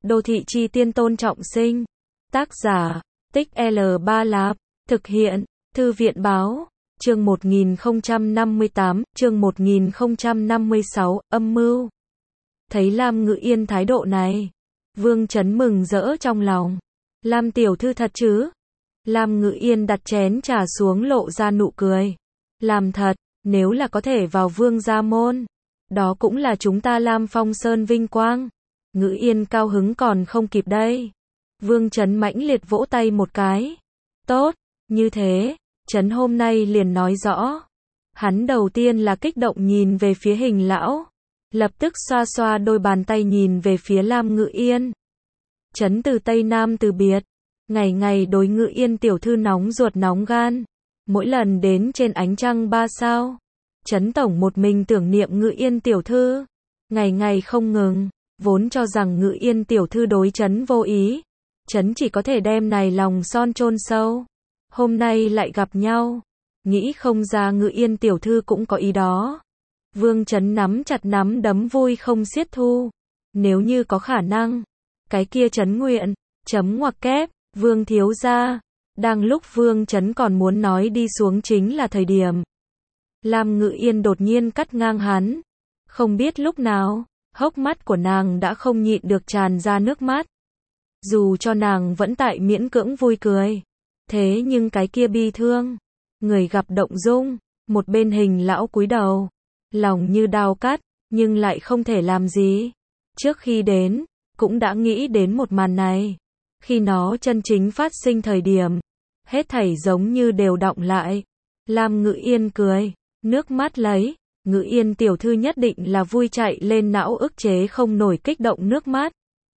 Đô thị chi tiên Tôn Trọng Sinh. Tác giả, Tích L3 Lạp. Thực hiện, Thư viện báo. Chương 1058, chương 1056, âm mưu. Thấy Lam Ngự Yên thái độ này, Vương Chấn mừng rỡ trong lòng. Lam tiểu thư thật chứ? Lam Ngự Yên đặt chén trà xuống lộ ra nụ cười. Làm thật, nếu là có thể vào Vương gia môn, đó cũng là chúng ta Lam Phong Sơn vinh quang. Ngự Yên cao hứng còn không kịp đây. Vương Chấn mãnh liệt vỗ tay một cái. Tốt, như thế, Chấn hôm nay liền nói rõ. Hắn đầu tiên là kích động nhìn về phía Hình lão, lập tức xoa xoa đôi bàn tay nhìn về phía Lam Ngự Yên. Chấn từ Tây Nam từ biệt, ngày ngày đối Ngự Yên tiểu thư nóng ruột nóng gan, mỗi lần đến trên ánh trăng 3 sao, Chấn tổng một mình tưởng niệm Ngự Yên tiểu thư, ngày ngày không ngừng, vốn cho rằng Ngự Yên tiểu thư đối Chấn vô ý, Chấn chỉ có thể đem này lòng son chôn sâu. Hôm nay lại gặp nhau, nghĩ không ra Ngự Yên tiểu thư cũng có ý đó. Vương Chấn nắm chặt nắm đấm vui không xiết thu. Nếu như có khả năng, cái kia Chấn nguyện, chấm ngoặc kép, Vương thiếu gia. Đang lúc Vương Chấn còn muốn nói đi xuống chính là thời điểm. Lam Ngự Yên đột nhiên cắt ngang hắn. Không biết lúc nào, hốc mắt của nàng đã không nhịn được tràn ra nước mắt. Dù cho nàng vẫn tại miễn cưỡng vui cười. Thế nhưng cái kia bi thương. Người gặp động dung, một bên Hình lão cúi đầu. Lòng như đao cắt, nhưng lại không thể làm gì. Trước khi đến, cũng đã nghĩ đến một màn này. Khi nó chân chính phát sinh thời điểm, hết thảy giống như đều đọng lại. Lam Ngự Yên cười, nước mắt lấy. Ngự Yên tiểu thư nhất định là vui chạy lên não ức chế không nổi kích động nước mắt.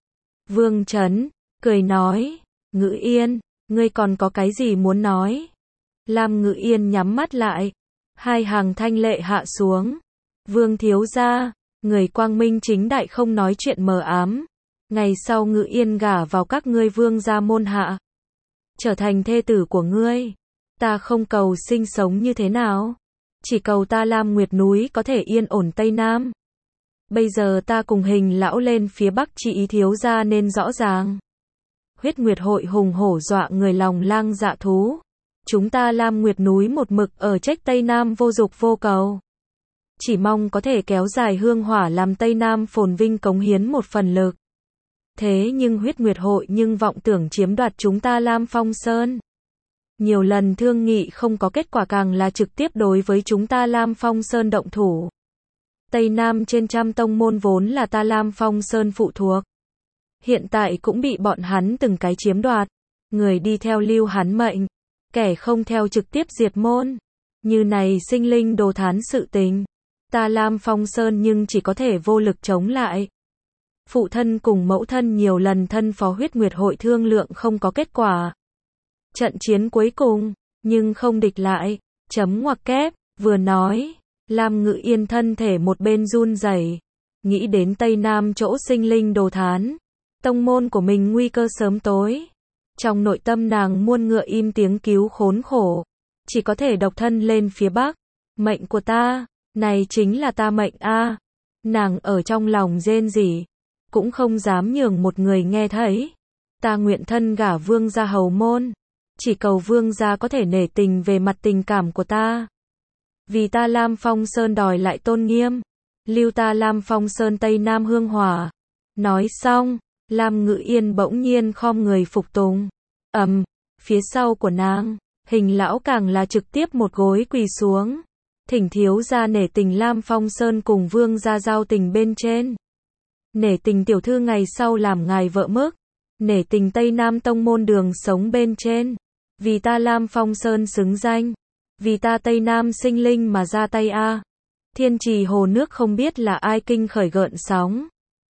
Vương Chấn, cười nói, Ngự Yên, ngươi còn có cái gì muốn nói? Lam Ngự Yên nhắm mắt lại, hai hàng thanh lệ hạ xuống. Vương thiếu gia, người quang minh chính đại không nói chuyện mờ ám. Ngày sau Ngự Yên gả vào các ngươi Vương gia môn hạ, trở thành thê tử của ngươi. Ta không cầu sinh sống như thế nào, chỉ cầu ta Lam Nguyệt núi có thể yên ổn Tây Nam. Bây giờ ta cùng Hình lão lên phía Bắc chỉ ý thiếu gia nên rõ ràng. Huyết Nguyệt hội hùng hổ dọa người lòng lang dạ thú. Chúng ta Lam Nguyệt núi một mực ở trách Tây Nam vô dục vô cầu. Chỉ mong có thể kéo dài hương hỏa làm Tây Nam phồn vinh cống hiến một phần lực. Thế nhưng Huyết Nguyệt hội nhưng vọng tưởng chiếm đoạt chúng ta Lam Phong Sơn. Nhiều lần thương nghị không có kết quả càng là trực tiếp đối với chúng ta Lam Phong Sơn động thủ. Tây Nam trên trăm tông môn vốn là ta Lam Phong Sơn phụ thuộc. Hiện tại cũng bị bọn hắn từng cái chiếm đoạt. Người đi theo lưu hắn mệnh, kẻ không theo trực tiếp diệt môn. Như này sinh linh đồ thán sự tình. Ta Lam Phong Sơn nhưng chỉ có thể vô lực chống lại. Phụ thân cùng mẫu thân nhiều lần thân phó Huyết Nguyệt hội thương lượng không có kết quả. Trận chiến cuối cùng, nhưng không địch lại, chấm ngoặc kép, vừa nói, Lam Ngự Yên thân thể một bên run rẩy, nghĩ đến Tây Nam chỗ sinh linh đồ thán, tông môn của mình nguy cơ sớm tối. Trong nội tâm nàng muôn ngựa im tiếng cứu khốn khổ, chỉ có thể độc thân lên phía Bắc. Mệnh của ta, này chính là ta mệnh a. Nàng ở trong lòng rên rỉ, cũng không dám nhường một người nghe thấy. Ta nguyện thân gả Vương gia hầu môn, chỉ cầu Vương gia có thể nể tình về mặt tình cảm của ta. Vì ta Lam Phong Sơn đòi lại tôn nghiêm, lưu ta Lam Phong Sơn Tây Nam hương hỏa. Nói xong, Lam Ngự Yên bỗng nhiên khom người phục tùng. Phía sau của nàng, Hình lão càng là trực tiếp một gối quỳ xuống. Thỉnh thiếu gia nể tình Lam Phong Sơn cùng Vương gia giao tình bên trên. Nể tình tiểu thư ngày sau làm ngài vợ mức. Nể tình Tây Nam tông môn đường sống bên trên. Vì ta Lam Phong Sơn xứng danh. Vì ta Tây Nam sinh linh mà ra tay a. Thiên trì hồ nước không biết là ai kinh khởi gợn sóng.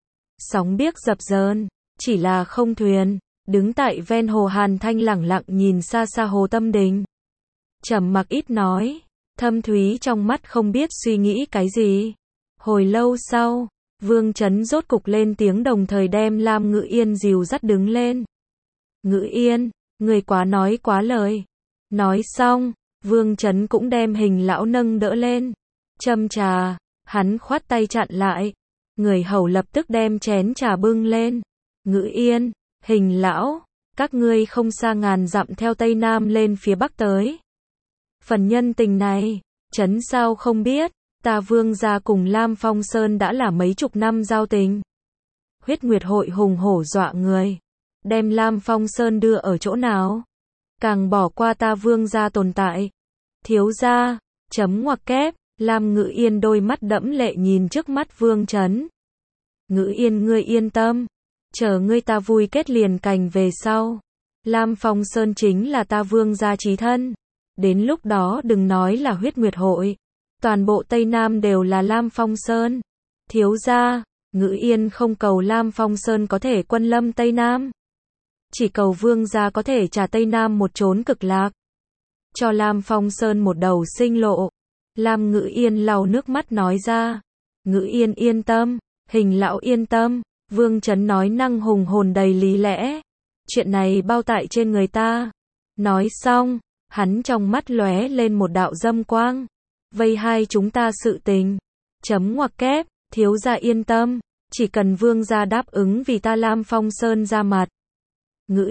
Sóng biếc dập dờn, chỉ là không thuyền. Đứng tại ven hồ Hàn Thanh lẳng lặng nhìn xa xa hồ Tâm Đình. Trầm mặc ít nói, thâm thúy trong mắt không biết suy nghĩ cái gì. Hồi lâu sau, Vương Chấn rốt cục lên tiếng đồng thời đem Lam Ngự Yên dìu dắt đứng lên. Ngự Yên, người quá nói quá lời. Nói xong, Vương Chấn cũng đem Hình lão nâng đỡ lên. Châm trà, hắn khoát tay chặn lại. Người hầu lập tức đem chén trà bưng lên. Ngữ Yên, Hình Lão, các ngươi không xa ngàn dặm theo Tây Nam lên phía Bắc tới. Phần nhân tình này, trấn sao không biết, ta Vương gia cùng Lam Phong Sơn đã là mấy chục năm giao tình. Huyết Nguyệt hội hùng hổ dọa người, đem Lam Phong Sơn đưa ở chỗ nào? Càng bỏ qua ta Vương gia tồn tại. Thiếu gia, chấm ngoặc kép, Lam Ngữ Yên đôi mắt đẫm lệ nhìn trước mắt Vương Chấn. Ngữ Yên ngươi yên tâm, chờ ngươi ta vui kết liền cành về sau. Lam Phong Sơn chính là ta Vương gia chí thân. Đến lúc đó đừng nói là Huyết Nguyệt hội, toàn bộ Tây Nam đều là Lam Phong Sơn. Thiếu gia, Ngữ Yên không cầu Lam Phong Sơn có thể quân lâm Tây Nam, chỉ cầu Vương gia có thể trả Tây Nam một chốn cực lạc, cho Lam Phong Sơn một đầu sinh lộ. Lam Ngữ Yên lau nước mắt nói ra. Ngữ Yên yên tâm, Hình Lão yên tâm, Vương Chấn nói năng hùng hồn đầy lý lẽ. Chuyện này bao tại trên người ta. Nói xong, hắn trong mắt lóe lên một đạo dâm quang. Vây hai chúng ta sự tình. Chấm ngoặc kép, thiếu gia yên tâm, chỉ cần Vương gia đáp ứng vì ta Lam Phong Sơn ra mặt. Ngữ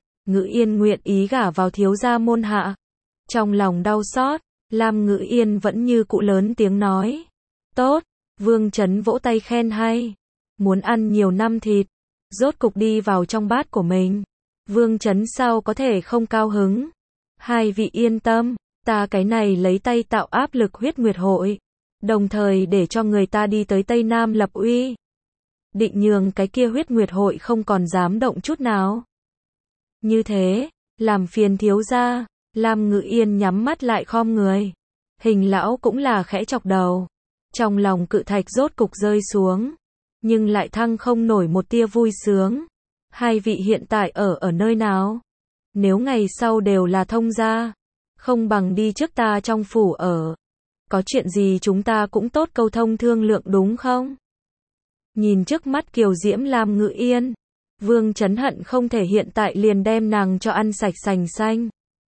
Yên nguyện ý gả vào thiếu gia môn hạ. Trong lòng đau xót, Lam Ngữ Yên vẫn như cũ lớn tiếng nói. Tốt, Vương Chấn vỗ tay khen hay. Muốn ăn nhiều năm thịt, rốt cục đi vào trong bát của mình. Vương Chấn sao có thể không cao hứng. Hai vị yên tâm, ta cái này lấy tay tạo áp lực Huyết Nguyệt hội, đồng thời để cho người ta đi tới Tây Nam lập uy. Định nhường cái kia Huyết Nguyệt hội không còn dám động chút nào. Như thế, làm phiền thiếu gia. Lam Ngữ Yên nhắm mắt lại khom người. Hình Lão cũng là khẽ chọc đầu. Trong lòng cự thạch rốt cục rơi xuống, nhưng lại thăng không nổi một tia vui sướng. Hai vị hiện tại ở nơi nào? Nếu ngày sau đều là thông gia, không bằng đi trước ta trong phủ ở. Có chuyện gì chúng ta cũng tốt câu thông thương lượng đúng không? Nhìn trước mắt kiều diễm Lam Ngữ Yên, Vương Chấn hận không thể hiện tại liền đem nàng cho ăn sạch sành xanh.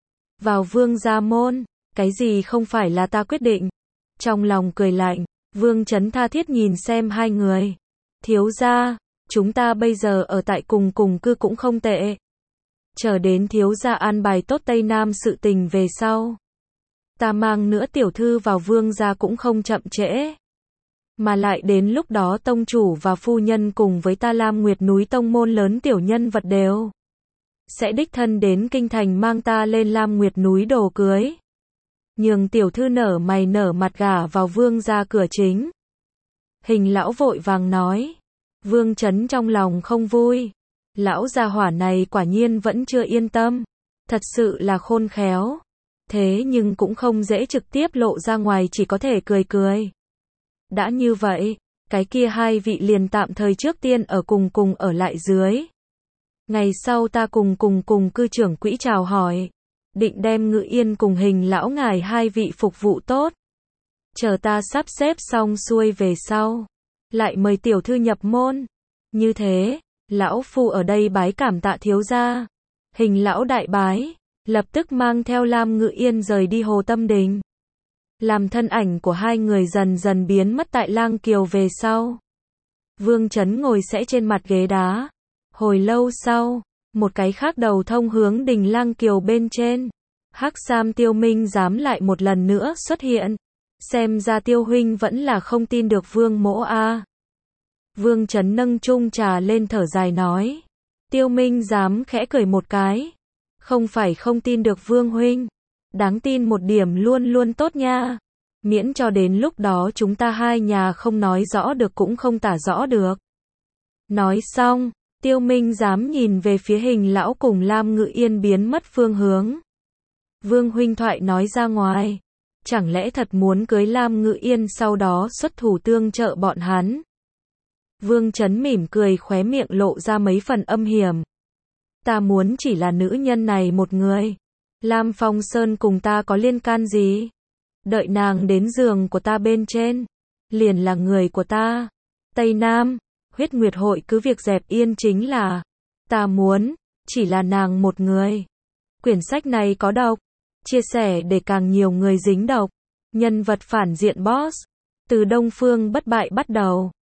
Vào Vương gia môn, cái gì không phải là ta quyết định. Trong lòng cười lạnh, Vương Chấn tha thiết nhìn xem hai người. Thiếu gia, chúng ta bây giờ ở tại cùng cư cũng không tệ. Chờ đến thiếu gia an bài tốt Tây Nam sự tình về sau, ta mang nữa tiểu thư vào Vương gia cũng không chậm trễ. Mà lại đến lúc đó tông chủ và phu nhân cùng với ta Lam Nguyệt núi tông môn lớn tiểu nhân vật đều sẽ đích thân đến kinh thành mang ta lên Lam Nguyệt núi đồ cưới. Nhường tiểu thư nở mày nở mặt gả vào Vương gia cửa chính. Hình Lão vội vàng nói. Vương Chấn trong lòng không vui. Lão gia hỏa này quả nhiên vẫn chưa yên tâm. Thật sự là khôn khéo. Thế nhưng cũng không dễ trực tiếp lộ ra ngoài, chỉ có thể cười cười. Đã như vậy, cái kia hai vị liền tạm thời trước tiên ở cùng ở lại dưới. Ngày sau ta cùng cư trưởng quỹ chào hỏi, định đem Ngữ Yên cùng Hình Lão ngài hai vị phục vụ tốt. Chờ ta sắp xếp xong xuôi về sau, lại mời tiểu thư nhập môn. Như thế, lão phu ở đây bái cảm tạ thiếu gia. Hình Lão đại bái, lập tức mang theo Lam Ngữ Yên rời đi Hồ Tâm Đình. Làm thân ảnh của hai người dần dần biến mất tại Lang Kiều về sau. Vương Chấn ngồi sẽ trên mặt ghế đá. Hồi lâu sau, một cái khác đầu thông hướng đỉnh Lang Kiều bên trên. Hắc Sam Tiêu Minh dám lại một lần nữa xuất hiện. Xem ra Tiêu huynh vẫn là không tin được Vương mỗ a. Vương Chấn nâng chung trà lên thở dài nói. Tiêu Minh dám khẽ cười một cái. Không phải không tin được Vương huynh, đáng tin một điểm luôn luôn tốt nha. Miễn cho đến lúc đó chúng ta hai nhà không nói rõ được cũng không tả rõ được. Nói xong, Tiêu Minh dám nhìn về phía Hình Lão cùng Lam Ngữ Yên biến mất phương hướng. Vương huynh thoại nói ra ngoài, chẳng lẽ thật muốn cưới Lam Ngữ Yên sau đó xuất thủ tương trợ bọn hắn? Vương Chấn mỉm cười, khóe miệng lộ ra mấy phần âm hiểm. Ta muốn chỉ là nữ nhân này một người. Lam Phong Sơn cùng ta có liên can gì? Đợi nàng đến giường của ta bên trên, liền là người của ta. Tây Nam, Huyết Nguyệt hội cứ việc dẹp yên chính là. Ta muốn, chỉ là nàng một người. Quyển sách này có độc, chia sẻ để càng nhiều người dính độc. Nhân vật phản diện boss, từ Đông Phương Bất Bại bắt đầu.